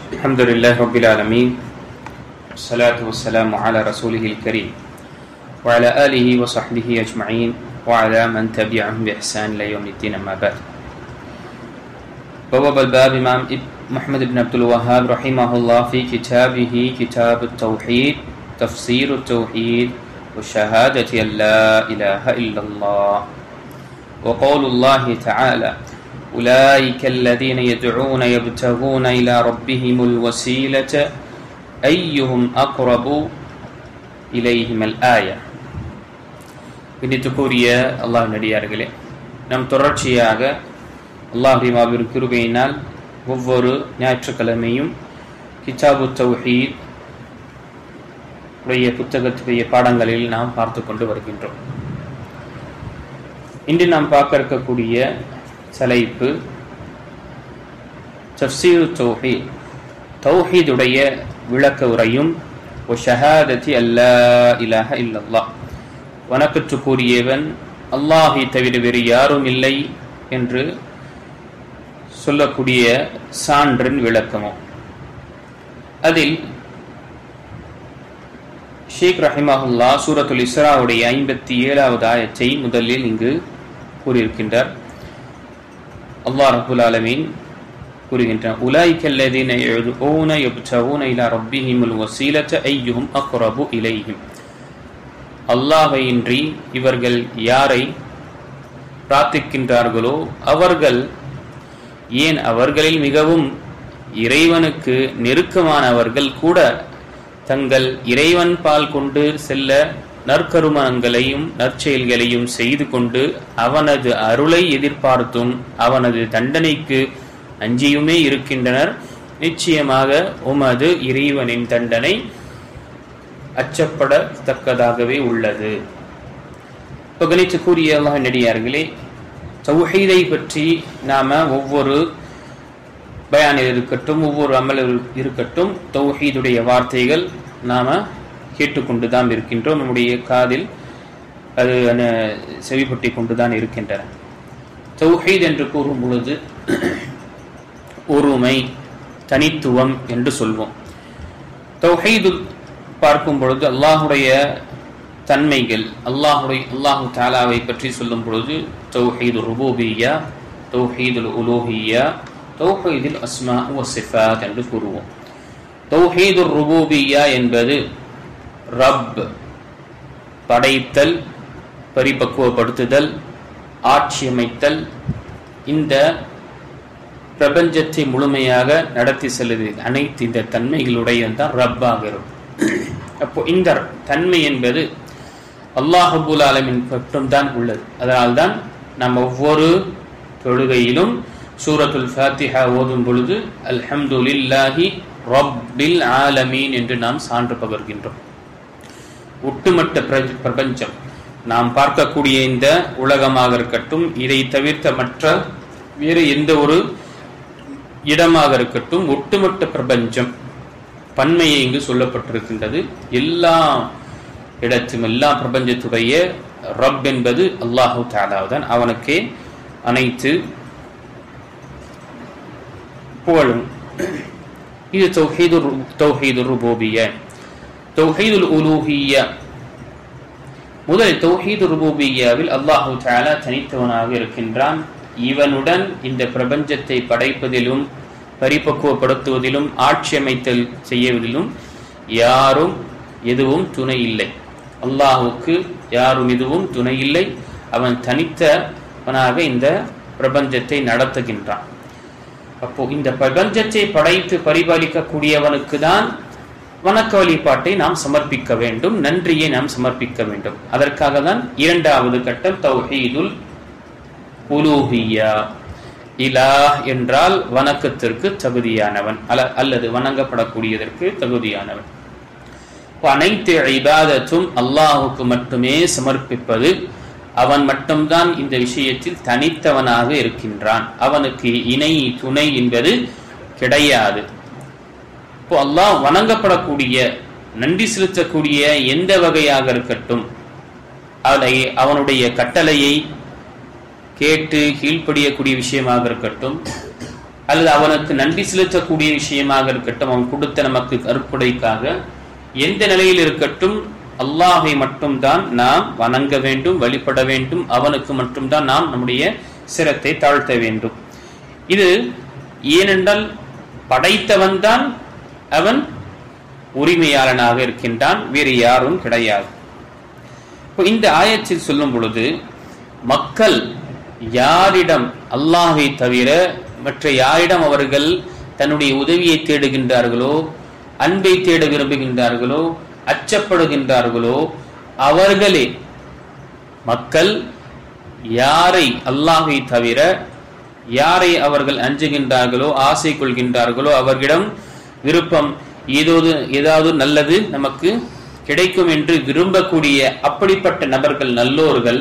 الحمد لله رب العالمين والصلاة والسلام على رسوله الكريم وعلى آله وصحبه أجمعين وعلى من تبعهم بإحسان إلى يوم الدين أما بعد. بواب الباب إمام محمد بن عبد الوهاب رحمه الله في كتابه كتاب التوحيد تفسير التوحيد وشهادة أن لا إله إلا الله وقول الله تعالى أولئك الذين يدعون يبتغون إلى ربهم الوسيلة أيهم أقرب إليهم الآية. கணித்துக்குரிய அல்லாஹ் நடிகார்களே, நம் தொடர்ச்சியாக அல்லாஹ்வுடைய மாபெரும் கிருபையினால் ஒவ்வொரு ஞாயிற்றுக்கிழமையும் கிதாபு தௌஹீத் உடைய புத்தகத்துடைய பாடங்களில் நாம் பார்த்து கொண்டு வருகின்றோம். இன்று நாம் பார்க்க இருக்கக்கூடிய தலைப்பு தஃப்சீரு தௌஹீத், தௌஹீதுடைய விளக்க உரையும் ஷஹாதத்தி அல்லா இலாஹ இல்லல்லாஹ், வணக்கத்து கூறியவன் அல்லாஹை தவிர வேறு யாரும் இல்லை என்று சொல்லக்கூடிய சான்றின் விளக்கமும். அதில் ஷேக் ரஹிமஹுல்லா சூரத்துல் இஸ்ராவுடைய 57வது ஆயத்தை முதலில் இங்கு கூறியிருக்கின்றார். அல்லாஹ் ரப்புல் ஆலமீன் கூறுகின்றார், உலாயிகல்லதீன யதுஊன யப்தகூன இலா ரப்பிஹிமுல் வஸீலத அய்யுஹும் அக்ரபு இலைஹிம். அல்லாஹ்வையின்றி இவர்கள் யாரை பிரார்த்திக்கின்றார்களோ அவர்கள், ஏன் அவர்களில் மிகவும் இறைவனுக்கு நெருக்கமானவர்கள் கூட தங்கள் இறைவன் பால் கொண்டு செல்ல நற்கருமங்களையும் நற்செயல்களையும் செய்து கொண்டு அவனது அருளை எதிர்பார்த்தும் அவனது தண்டனைக்கு அஞ்சியுமே இருக்கின்றனர். நிச்சயமாக உமது இறைவனின் தண்டனை அச்சப்படத்தக்கதாகவே உள்ளது. கணித்து கூறிய அல்லாஹ் நடிகார்களே, தௌஹீதை பற்றி நாம ஒவ்வொரு பயானில் இருக்கட்டும், ஒவ்வொரு அமலில் இருக்கட்டும், தௌஹீதுடைய வார்த்தைகள் நாம கேட்டுக்கொண்டுதான் இருக்கின்றோம். நம்முடைய காதில் அது செவிப்பட்டி கொண்டுதான் இருக்கின்றன. தௌஹீத் என்று கூறும் பொழுது ஒருமை, தனித்துவம் என்று சொல்வோம். தௌஹீது பார்க்கும் பொழுது அல்லாஹுடைய தன்மைகள், அல்லாஹு தஆலாவை பற்றி சொல்லும் பொழுது தௌஹீதுர் ருபூபிய்யா, தௌஹீதுல் உலூஹிய்யா, தௌஹீதுல் அஸ்மா வ சிஃபாத் என்று கூறுவோம். தௌஹீதுர் ருபூபிய்யா என்பது ரப், படைத்தல், பரிபக்குவப்படுத்துதல், ஆட்சியமைத்தல், இந்த பிரபஞ்சத்தை முழுமையாக நடத்தி செல்வது, அனைத்து இந்த தன்மைகளுடையதான் ரப்பாக இருக்கும். அப்போ இந்த தன்மை என்பது அல்லாஹ் ரப்புல் ஆலமீன் மட்டும்தான் உள்ளது. அதனால்தான் நாம் ஒவ்வொரு தொழுகையிலும் சூரத்துல் ஃபாத்திஹா ஓதும் பொழுது அல்ஹம்துலில்லாஹி ரப்பில் ஆலமீன் என்று நாம் சான்று பகர்கின்றோம். ஒட்டுமொத்த பிரபஞ்சம், நாம் பார்க்கக்கூடிய இந்த உலகமாக இருக்கட்டும், இதை தவிர்த்த மற்ற வேறு எந்த ஒரு இடமாக இருக்கட்டும், ஒட்டுமொத்த பிரபஞ்சம் பன்மையை இங்கு சொல்லப்பட்டிருக்கின்றது. எல்லா இடத்தும், எல்லா பிரபஞ்சத்துடைய ரப் என்பது அல்லாஹு தஆலா தான். அவனுக்கே அனைத்து புகழும். இது தௌஹீதுர் ருபூபிய்யா. தௌஹீதுல் உலூஹிய்யா, முதல் தௌஹீதுர் ருபூபிய்யாவில் அல்லாஹு தஆலா தனித்தவனாக இருக்கின்றான். இவனுடன் இந்த பிரபஞ்சத்தை படைப்பதிலும் பரிபக்குவப்படுத்துவதிலும் ஆட்சியமைத்தல் செய்வதிலும் யாரும் எதுவும் துணை இல்லை. அல்லாஹுக்கு யாரும் எதுவும் துணை இல்லை. அவன் தனித்தவனாக இந்த பிரபஞ்சத்தை நடத்துகின்றான். அப்போ இந்த பிரபஞ்சத்தை படைத்து பரிபாலிக்கக்கூடியவனுக்கு தான் வணக்க வழிபாட்டை நாம் சமர்ப்பிக்க வேண்டும், நன்றியை நாம் சமர்ப்பிக்க வேண்டும். அதற்காக தான் இரண்டாவது கட்டம் தௌஹீதுல் உலூஹிய்யா. இலாஹ் என்றால் வணக்கத்திற்கு தகுதியானவன் அல்லது வணங்கப்படக்கூடியதற்கு தகுதியானவன். அனைத்து இபாதத்தும் அல்லாஹுக்கு மட்டுமே சமர்ப்பிப்பது. அவன் மட்டும்தான் இந்த விஷயத்தில் தனித்தவனாக இருக்கின்றான். அவனுக்கு இணை துணை என்பது கிடையாது. இப்போ அல்லாஹ் வணங்கப்படக்கூடிய, நன்றி செலுத்தக்கூடிய எந்த வகையாக இருக்கட்டும், அதை அவனுடைய கட்டளையை கேட்டு கீழ்ப்படியக்கூடிய விஷயமாக இருக்கட்டும், அல்லது அவனுக்கு நன்றி செலுத்தக்கூடிய விஷயமாக இருக்கட்டும், அவன் கொடுத்த நமக்கு அருட்கொடைக்காக எந்த நிலையில் இருக்கட்டும், அல்லாஹை மட்டும்தான் நாம் வணங்க வேண்டும், வழிபட வேண்டும். அவனுக்கு மட்டும்தான் நாம் நம்முடைய சிரத்தை தாழ்த்த வேண்டும். இது ஏனென்றால் படைத்தவன் தான் அவன் உரிமையாளனாக இருக்கின்றான், வேறு யாரும் கிடையாது. இப்போ இந்த ஆயத்தில் சொல்லும் பொழுது மக்கள் யாரிடம் அல்லாஹை தவிர மற்ற யாரிடம் அவர்கள் தன்னுடைய உதவியை தேடுகின்றார்களோ, அன்பை தேட விரும்புகின்றார்களோ, அச்சப்படுகின்றார்களோ, அவர்களே மக்கள் யாரை அல்லாஹை தவிர யாரை அவர்கள் அஞ்சுகின்றார்களோ, ஆசை கொள்கின்றார்களோ, அவர்களிடம் விருப்பம் ஏதாவது நல்லது நமக்கு கிடைக்கும் என்று விரும்பக்கூடிய அப்படிப்பட்ட நபர்கள், நல்லோர்கள்,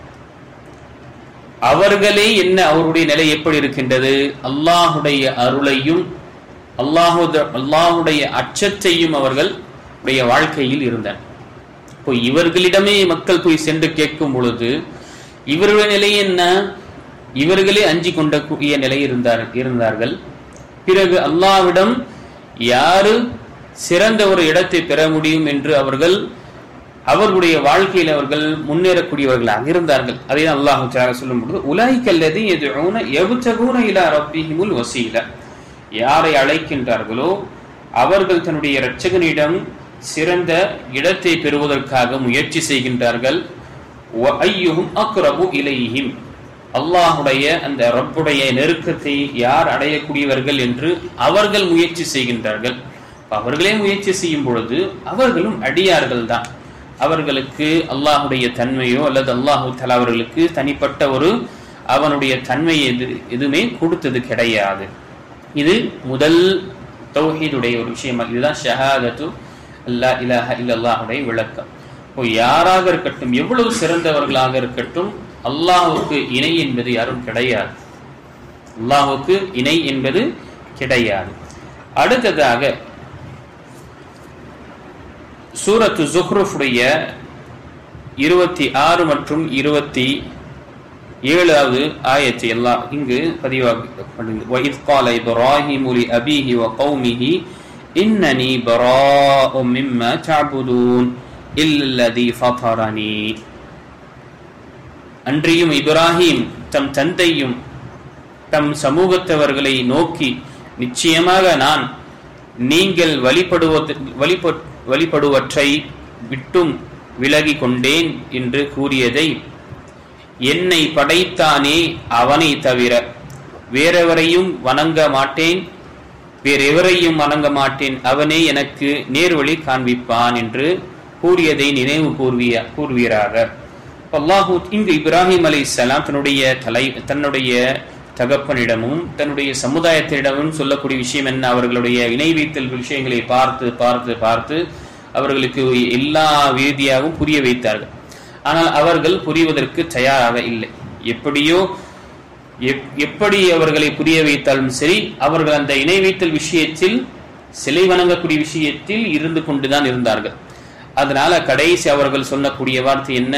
அவர்களே அவருடைய நிலை எப்படி இருக்கின்றது? அல்லாஹுடைய அருளையும் அல்லாஹுடைய அச்சத்தையும் அவர்களுடைய வாழ்க்கையில் இருந்தனர். இப்போ இவர்களிடமே மக்கள் போய் சென்று கேட்கும் பொழுது இவருடைய நிலை என்ன? இவர்களே அஞ்சி கொண்டக்கூடிய நிலை இருந்தார்கள். பிறகு அல்லாஹ்விடம் யாரு சிறந்த ஒரு இடத்தை பெற முடியும் என்று அவர்களுடைய வாழ்க்கையில் அவர்கள் முன்னேறக்கூடியவர்களாக இருந்தார்கள். அதை அல்லாஹ் தஆலா சொல்லும் பொழுது உலாயிகல்லதி யதுஊன யப்தகூன இலா ரப்பிஹிமுல் வஸீல, யாரை அழைக்கின்றார்களோ அவர்கள் தன்னுடைய இரட்சகனிடம் சிறந்த இடத்தை பெறுவதற்காக முயற்சி செய்கின்றார்கள். வ அய்யுஹும் அக்ரபு இலைஹிம், அல்லாஹுடைய அந்த ரப்புடைய நெருக்கத்தை யார் அடையக்கூடியவர்கள் என்று அவர்கள் முயற்சி செய்கின்றார்கள். அவர்களே முயற்சி செய்யும் பொழுது அவர்களும் அடியார்கள் தான். அவர்களுக்கு அல்லாஹுடைய தன்மையோ அல்லது அல்லாஹு தஆலா அவர்களுக்கு தனிப்பட்ட ஒரு அவனுடைய தன்மை எதுவுமே கொடுத்தது கிடையாது. இது முதல் தௌஹீதுடைய ஒரு விஷயம். இதுதான் ஷஹாதத்து அல்லா இலாஹ இல்லல்லாஹுடைய விளக்கம். யாராக இருக்கட்டும், எவ்வளவு சிறந்தவர்களாக இருக்கட்டும், அல்லாஹுக்கு இணை என்பது யாரும் கிடையாது. அல்லாஹுக்கு இணை என்பது கிடையாது. அடுத்ததாக சூரத்து ஸுஹ்ருஃபுடைய 26 மற்றும் 27வது ஆயத்தை அல்லாஹ் இங்கு பதிவாக்கப்படுகிறது. வஇத் கால இப்ராஹீமு லிஅபீஹி வகௌமிஹி இன்னனி பராஉம் மிம்மா தஅபுதூன் இல்லல்லதி ஃபதரனி. அன்றியும் இப்ராஹீம் தம் தந்தையும் தம் சமூகத்தவர்களை நோக்கி, நிச்சயமாக நான் நீங்கள் வழிபடுவற்றை விட்டும் விலகி கொண்டேன் என்று கூறியதை, என்னை படைத்தானே அவனை தவிர வேறெவரையும் வணங்க மாட்டேன், அவனே எனக்கு நேர்வழி காண்பிப்பான் என்று கூறியதை நினைவு கூறுவீராக. அல்லாஹு இங்கு இப்ராஹிம் அலைஹிஸ்ஸலாம் தன்னுடைய தகப்பனிடமும் தன்னுடைய சமுதாயத்திடமும் சொல்லக்கூடிய விஷயம் என்ன? அவர்களுடைய இணை வைத்தல் விஷயங்களை பார்த்து பார்த்து பார்த்து அவர்களுக்கு எல்லா ரீதியாகவும் புரிய வைத்தார்கள். ஆனால் அவர்கள் புரிவதற்கு தயாராக இல்லை. எப்படி அவர்களை புரிய வைத்தாலும் சரி, அவர்கள் அந்த இணை வைத்தல் விஷயத்தில், சிலை வணங்கக்கூடிய விஷயத்தில் இருந்து கொண்டுதான் இருந்தார்கள். அதனால கடைசி அவர்கள் சொல்லக்கூடிய வார்த்தை என்ன?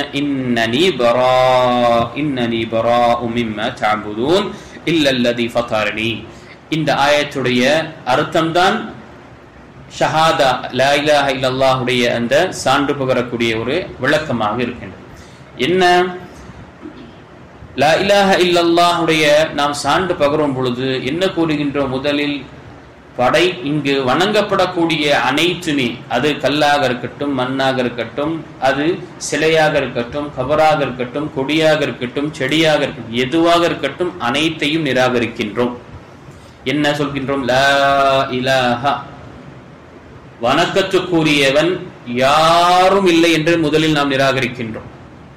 இன்னனி பராஉ மிம்மா தஅபுதூன் இல்லல்லதி ஃபதரனி. இந்த ஆயத்துடைய அர்த்தம்தான் ஷஹாதா, லா இலாஹ இல்லல்லாஹுடைய அந்த சான்று பகரக்கூடிய ஒரு விளக்கமாக இருக்கின்றது. என்ன? லா இலாஹ இல்லல்லாஹுடைய நாம் சான்று பகரும் பொழுது என்ன கூறுகின்றோம்? முதலில் இங்கு வணங்கப்படக்கூடிய அனைத்துமே, அது கல்லாக இருக்கட்டும், மண்ணாக இருக்கட்டும், அது சிலையாக இருக்கட்டும், கபராக இருக்கட்டும், கொடியாக இருக்கட்டும், செடியாக இருக்கட்டும், எதுவாக இருக்கட்டும், அனைத்தையும் நிராகரிக்கின்றோம். என்ன சொல்கின்றோம்? லா இலாஹ, வணக்கத்துக்குரியவன் யாரும் இல்லை என்று முதலில் நாம் நிராகரிக்கின்றோம்.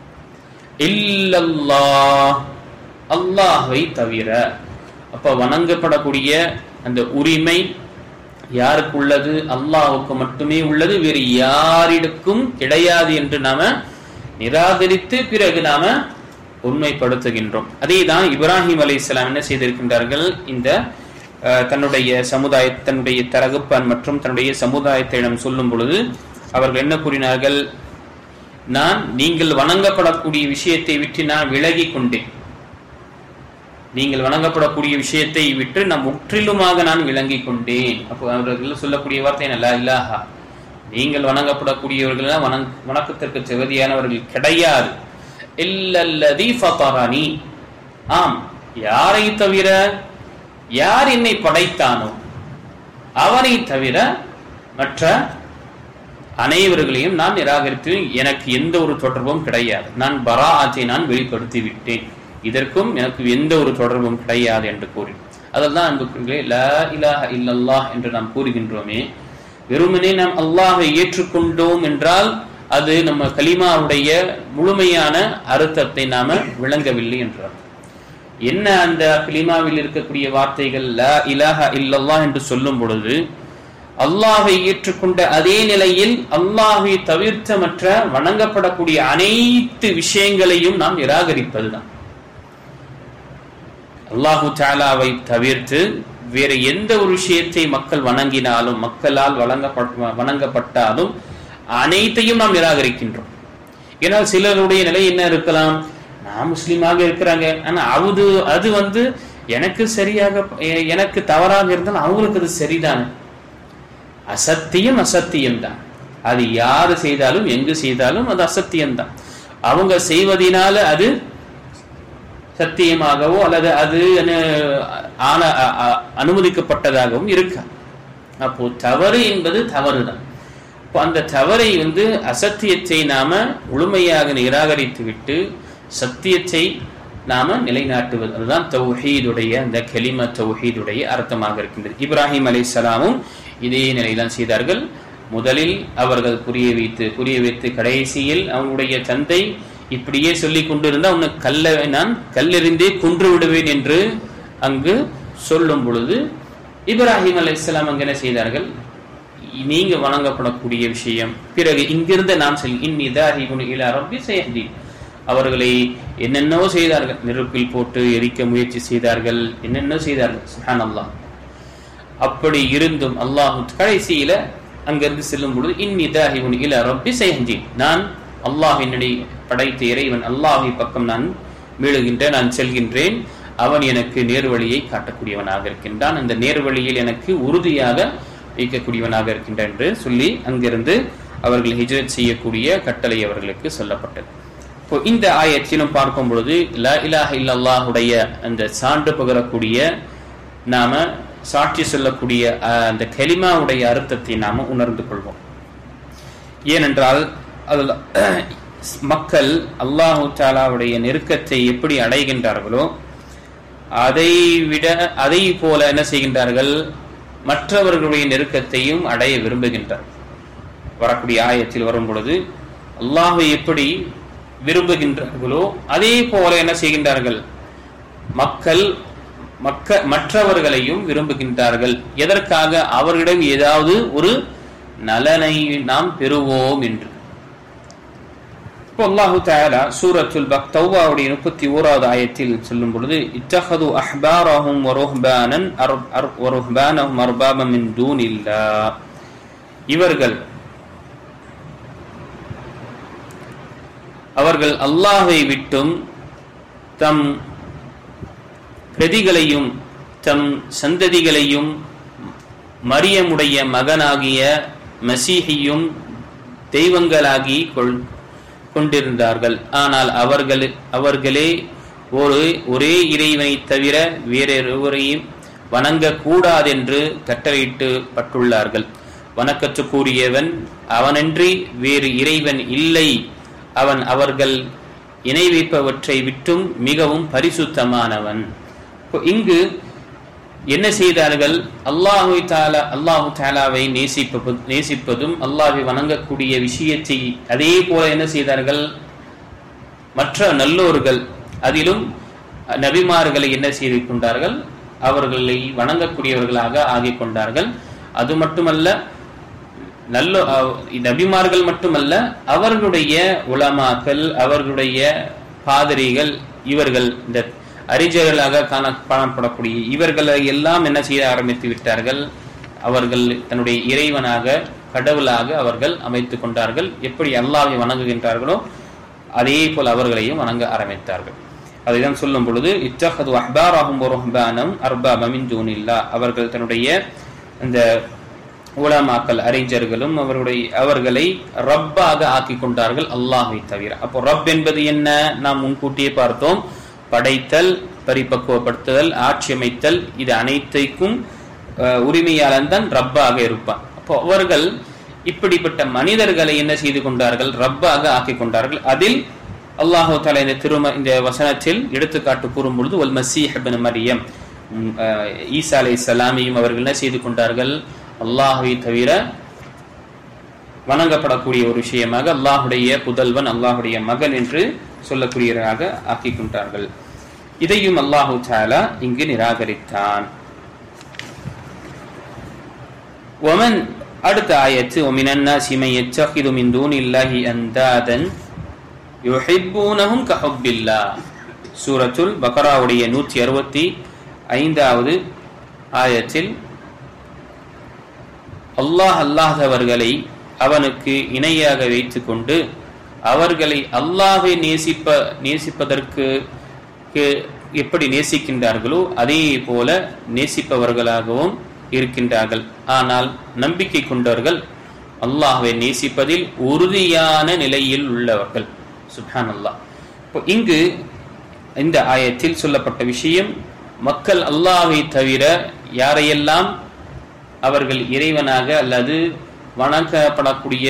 இல்லல்லாஹ், அல்லாஹ்வை தவிர. அப்ப வணங்கப்படக்கூடிய அந்த உரிமை யாருக்கு உள்ளது? அல்லாஹ்வுக்கு மட்டுமே உள்ளது, வேறு யாரிடக்கும் கிடையாது என்று நாம நிராகரித்து பிறகு நாம உண்மைப்படுத்துகின்றோம். அதே தான் இப்ராஹிம் அலைஹிஸ்ஸலாம் என்ன செய்திருக்கின்றார்கள்? இந்த தன்னுடைய தரகுப்பான் மற்றும் தன்னுடைய சமுதாயத்திடம் சொல்லும் பொழுது அவர்கள் என்ன கூறினார்கள்? நீங்கள் வணங்கப்படக்கூடிய விஷயத்தை விட்டு நான் விலகி கொண்டேன். நீங்கள் வணங்கப்படக்கூடிய விஷயத்தை விட்டு நான் முற்றிலுமாக நான் விளங்கி கொண்டேன். அப்போ அவர்கள் சொல்லக்கூடிய வார்த்தை லா இலாஹா, நீங்கள் வணங்கப்படக்கூடியவர்கள் வணக்கத்திற்கு தகுதியானவர்கள் கிடையாது. இல்லல்லதி ஃபதரனி, ஆம், யாரை தவிர, யார் என்னை படைத்தானோ அவனை தவிர மற்ற அனைவர்களையும் நான் நிராகரித்து எனக்கு எந்த ஒரு தொடர்பும் கிடையாது. நான் பராஅத்தை நான் வெளிப்படுத்தி விட்டேன், இதற்கும் எனக்கு எந்த ஒரு தொடர்பும் கிடையாது என்று கூறி, அதெல்லாம் அன்புக்குள்ளே லா இலாஹ இல்லல்லாஹ் என்று நாம் கூறுகின்றோமே, வெறுமனே நாம் அல்லாஹை ஏற்றுக்கொண்டோம் என்றால் அது நம்ம கலிமாவுடைய முழுமையான அர்த்தத்தை நாம விளங்கவில்லை என்றார். என்ன அந்த கலிமாவில் இருக்கக்கூடிய வார்த்தைகள் லா இலாஹ இல்லல்லாஹ் என்று சொல்லும் பொழுது அல்லாஹை ஏற்றுக்கொண்ட அதே நிலையில் அல்லாஹை தவிர்த்த மற்ற வணங்கப்படக்கூடிய அனைத்து விஷயங்களையும் நாம் நிராகரிப்பதுதான். அல்லாஹு தஆலாவை தவிர்த்து வேற எந்த ஒரு விஷயத்தை மக்கள் வணங்கினாலும், மக்களால் வணங்கப்பட்டாலும் அனைத்தையும் நாம் நிராகரிக்கின்றோம். ஏனால் சிலருடைய நிலை என்ன இருக்கலாம், நான் முஸ்லீமாக இருக்கிறாங்க, ஆனா அது எனக்கு சரியாக, எனக்கு தவறாக இருந்தால் அவங்களுக்கு அது சரிதானே. அசத்தியம்தான். அது யாரு செய்தாலும் எங்கு செய்தாலும் அது அசத்தியம்தான். அவங்க செய்வதனால அது சத்தியமாகவோ அல்லது அது அனுமதிக்கப்பட்டதாகவும் இருக்கா. அப்போ தவறு என்பது தவறுதான். இப்போ அந்த தவறை அசத்தியத்தை நாம முழுமையாக நிராகரித்து விட்டு சத்தியத்தை நாம நிலைநாட்டுவது, அதுதான் தௌஹீதுடைய அந்த கலிமா தௌஹீதுடைய அர்த்தமாக இருக்கின்றது. இப்ராஹிம் அலைஹிஸ்ஸலாமும் இதே நிலைதான் செய்தார்கள். முதலில் அவர்கள் புரிய வைத்து கடைசியில் அவனுடைய தந்தை இப்படியே சொல்லி கொண்டிருந்தா நான் கல்லெறிந்தே கொன்று விடுவேன் என்று அங்கு சொல்லும் பொழுது இப்ராஹிம் அலைஹிஸ்ஸலாம் அங்கு என்ன செய்தார்கள், நீங்க வணங்கப்படக்கூடிய விஷயம், பிறகு இங்கிருந்து நாம் அவர்களை என்னென்னவோ செய்தார்கள், நெருப்பில் போட்டு எரிக்க முயற்சி செய்தார்கள், என்னென்ன செய்தார்கள். சுப்ஹானல்லாஹ். அப்படி இருந்தும் அல்லாஹ் கடைசியில அங்கிருந்து செல்லும் பொழுது இன்னிதாஹிபுன் இலா ரப்பி சயஹ்தீன், நான் அல்லாஹ் என்னுடைய படைத்த இறைவன் அல்லாஹ்வை பக்கம் நான் மீளுகின்றேன், நான் செல்கின்றேன், அவன் எனக்கு நேர்வழியை காட்டக்கூடியவனாக இருக்கின்றான், அந்த நேர்வழியில் எனக்கு உறுதியாக வைக்கக்கூடியவனாக இருக்கின்றான் என்று சொல்லி அங்கிருந்து அவர்கள் ஹிஜ்ரத் செய்யக்கூடிய கட்டளை அவர்களுக்கு சொல்லப்பட்டது. இப்போ இந்த ஆயத்திலும் பார்க்கும் பொழுது லா இலாஹ இல்லல்லாஹுடைய அந்த சான்று பகரக்கூடிய நாம சாட்சி சொல்லக்கூடிய அந்த கலிமாவுடைய அர்த்தத்தை நாம உணர்ந்து கொள்வோம். ஏனென்றால் அதில் மக்கள் அல்லாஹு தஆலாவுடைய நெருக்கத்தை எப்படி அடைகின்றார்களோ அதை போல என்ன செய்கின்றார்கள், மற்றவர்களுடைய நெருக்கத்தையும் அடைய விரும்புகின்றார். வரக்கூடிய ஆயத்தில் வரும் பொழுது அல்லாஹ்வை எப்படி விரும்புகின்றார்களோ அதே போல என்ன செய்கின்றார்கள், மக்கள் மற்றவர்களையும் விரும்புகின்றார்கள். எதற்காக? அவர்களிடம் ஏதாவது ஒரு நலனை நாம் பெறுவோம் என்று. இப்போ அல்லாஹு தஆலா சூரத்துல் தௌபாவுடைய 31வது ஆயத்தில் சொல்லும் பொழுது இத்தஹது அஹ்பாரஹும் வ ருஹ்பானஹும் அர்பாபம் மின் தூனில்லாஹ், அவர்கள் அல்லாஹ்வை விட்டும் தம் பிரதிகளையும் தம் சந்ததிகளையும் மரியமுடைய மகனாகிய மசீஹையும் தெய்வங்களாகி கொண்டிருந்தார்கள். ஆனால் அவர்களே ஒரே இறைவனை தவிர வேறொருவரையும் வணங்கக்கூடாதென்று கட்டளையிட்டு பட்டுள்ளார்கள். வணக்கத்துக்குரியவன் அவனன்றி வேறு இறைவன் இல்லை, அவன் அவர்கள் இணை வைப்பவற்றை விட்டும் மிகவும் பரிசுத்தமானவன். இங்கு என்ன செய்தார்கள், அல்லாஹு தஆலாவை நேசிப்பதும் அல்லாஹ்வை வணங்கக்கூடிய விஷயத்தை அதே போல என்ன செய்தார்கள், மற்ற நல்லோர்கள் அதிலும் நபிமார்களை என்ன செய்து கொண்டார்கள், அவர்களை வணங்கக்கூடியவர்களாக ஆகிக் கொண்டார்கள். அது மட்டுமல்ல, நபிமார்கள் மட்டுமல்ல, அவர்களுடைய உலமாக்கள், அவர்களுடைய பாதிரிகள், இவர்கள் இந்த அறிஞர்களாக காணப்படக்கூடிய இவர்களை எல்லாம் என்ன செய்ய ஆரம்பித்து விட்டார்கள், அவர்கள் தன்னுடைய இறைவனாக கடவுளாக அவர்கள் அமைத்துக் கொண்டார்கள். எப்படி அல்லாஹ்வை வணங்குகின்றார்களோ அதே போல் அவர்களையும் வணங்க ஆரம்பித்தார்கள். அதைதான் சொல்லும் பொழுது இத்தஹது அஹ்பாரஹும் வருஹ்பானஹும் அர்பாப மின் தூனில்லாஹ், அவர்கள் தன்னுடைய அந்த உலமாக்கள் அறிஞர்களும் அவர்களை ரப்பாக ஆக்கி கொண்டார்கள் அல்லாஹ்வை தவிர. அப்போ ரப் என்பது என்ன? நாம் முன்கூட்டியே பார்த்தோம். படைத்தல், பரிபக்குவப்படுத்துதல், ஆட்சி அமைத்தல், இது அனைத்தைக்கும் உரிமையாளன் தான் ரப்பாக இருப்பான். அப்போ அவர்கள் இப்படிப்பட்ட மனிதர்களை என்ன செய்து கொண்டார்கள்? ரப்பாக ஆக்கி கொண்டார்கள். அதில் அல்லாஹு தஆலா இந்த வசனத்தில் எடுத்துக்காட்டு கூறும் பொழுது வல் மஸீஹ் இப்னு மரியம், ஈசா அலைஹிஸ்ஸலாமையும் அவர்கள் என்ன செய்து கொண்டார்கள்? அல்லாஹ்வை தவிர வணங்கப்படக்கூடிய ஒரு விஷயமாக அல்லாஹுடைய புதல்வன், அல்லாஹுடைய மகன் என்று சொல்லக்கூடியவராக ஆக்கி கொண்டார்கள். இதையும் அல்லாஹு தஆலா இங்கு நிராகரித்தான். ஒமன் அடுத்த ஆயத்து ஒமினன் நாஸி மன் யத்தகிது மின் தூனில்லாஹி அந்தாதன் யுஹிப்பூனஹும் கஹுப்பில்லாஹ். சூரத்துல் பக்ராவுடைய 165வது ஆயத்தில் அல்லாஹ் அல்லாதவர்களை அவனுக்கு இணையாக வைத்துக் கொண்டு அவர்களை அல்லாஹ்வை நேசிப்பதற்கு எப்படி நேசிக்கின்றார்களோ அதே போல நேசிப்பவர்களாகவும் இருக்கின்றார்கள். ஆனால் நம்பிக்கை கொண்டவர்கள் அல்லாஹ்வை நேசிப்பதில் உறுதியான நிலையில் உள்ளவர்கள். சுப்ஹானல்லாஹ். இப்போ இங்கு இந்த ஆயத்தில் சொல்லப்பட்ட விஷயம், மக்கள் அல்லாஹ்வை தவிர யாரையெல்லாம் அவர்கள் இறைவனாக அல்லது வணங்கப்படக்கூடிய